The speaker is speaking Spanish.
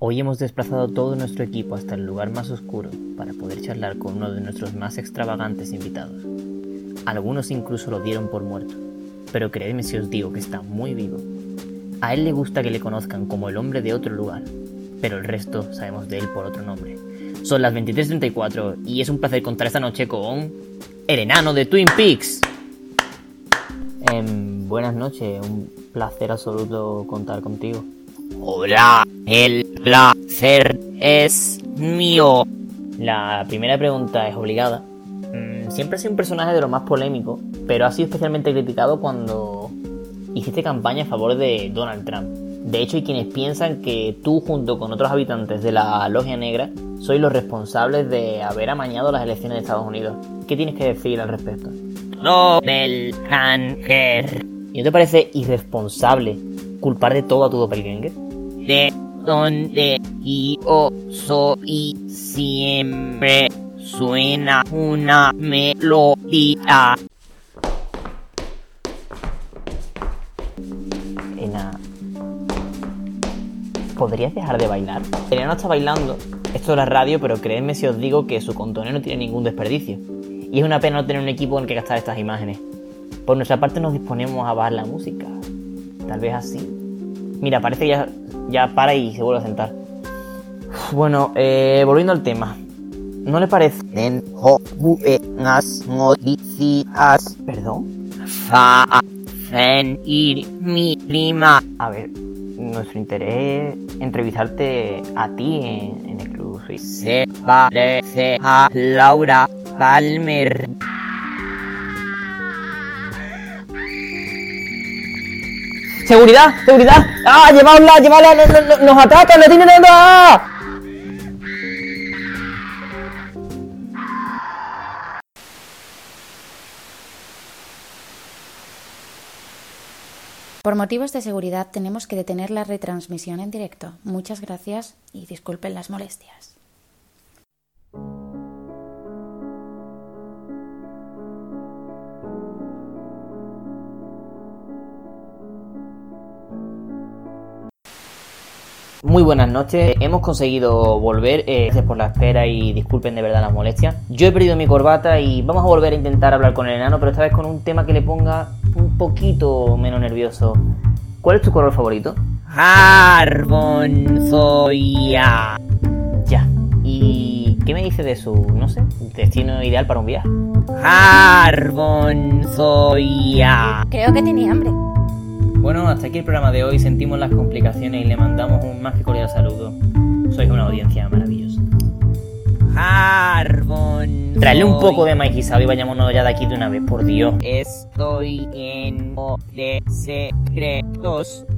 Hoy hemos desplazado todo nuestro equipo hasta el lugar más oscuro para poder charlar con uno de nuestros más extravagantes invitados. Algunos incluso lo dieron por muerto, pero creedme si os digo que está muy vivo. A él le gusta que le conozcan como el hombre de otro lugar, pero el resto sabemos de él por otro nombre. Son las 23:34 y es un placer contar esta noche con el enano de Twin Peaks. Buenas noches, un placer absoluto contar contigo. Hola, el placer es mío. La primera pregunta es obligada. Siempre has sido un personaje de lo más polémico, pero has sido especialmente criticado cuando hiciste campaña a favor de Donald Trump. De hecho, hay quienes piensan que tú, junto con otros habitantes de la Logia Negra, sois los responsables de haber amañado las elecciones de Estados Unidos. ¿Qué tienes que decir al respecto? Doppelganger. ¿Y no te parece irresponsable culpar de todo a tu doppelganger? De donde yo soy siempre suena una melodía. Ena, ¿podrías dejar de bailar? El enano está bailando. Esto es la radio, pero creedme si os digo que su contoneo no tiene ningún desperdicio. Y es una pena no tener un equipo en el que gastar estas imágenes. Por nuestra parte nos disponemos a bajar la música. Tal vez así. Mira, parece que ya para y se vuelve a sentar. Bueno, volviendo al tema. ¿No le parece? Buenas noticias. ¿Perdón? Hacen ir mi prima. A ver, nuestro interés es entrevistarte a ti en exclusiva. Se parece a Laura Palmer. ¡Seguridad! ¡Seguridad! ¡Ah! ¡Llevadla! ¡Nos atacan! ¡Nos tienen dando! ¡Ah! Por motivos de seguridad tenemos que detener la retransmisión en directo. Muchas gracias y disculpen las molestias. Muy buenas noches, hemos conseguido volver, gracias por la espera y disculpen de verdad las molestias. Yo he perdido mi corbata y vamos a volver a intentar hablar con el enano, pero esta vez con un tema que le ponga un poquito menos nervioso. ¿Cuál es tu color favorito? Arbonzoia. Ya, ¿y qué me dice de su, no sé, destino ideal para un viaje? Arbonzoia. Creo que tenía hambre. Bueno, hasta aquí el programa de hoy. Sentimos las complicaciones y le mandamos un más que cordial saludo. Sois una audiencia maravillosa. Arbonzoia. Traedle un poco de maíz guisado y vayámonos ya de aquí de una vez, por Dios. Estoy lleno de secretos.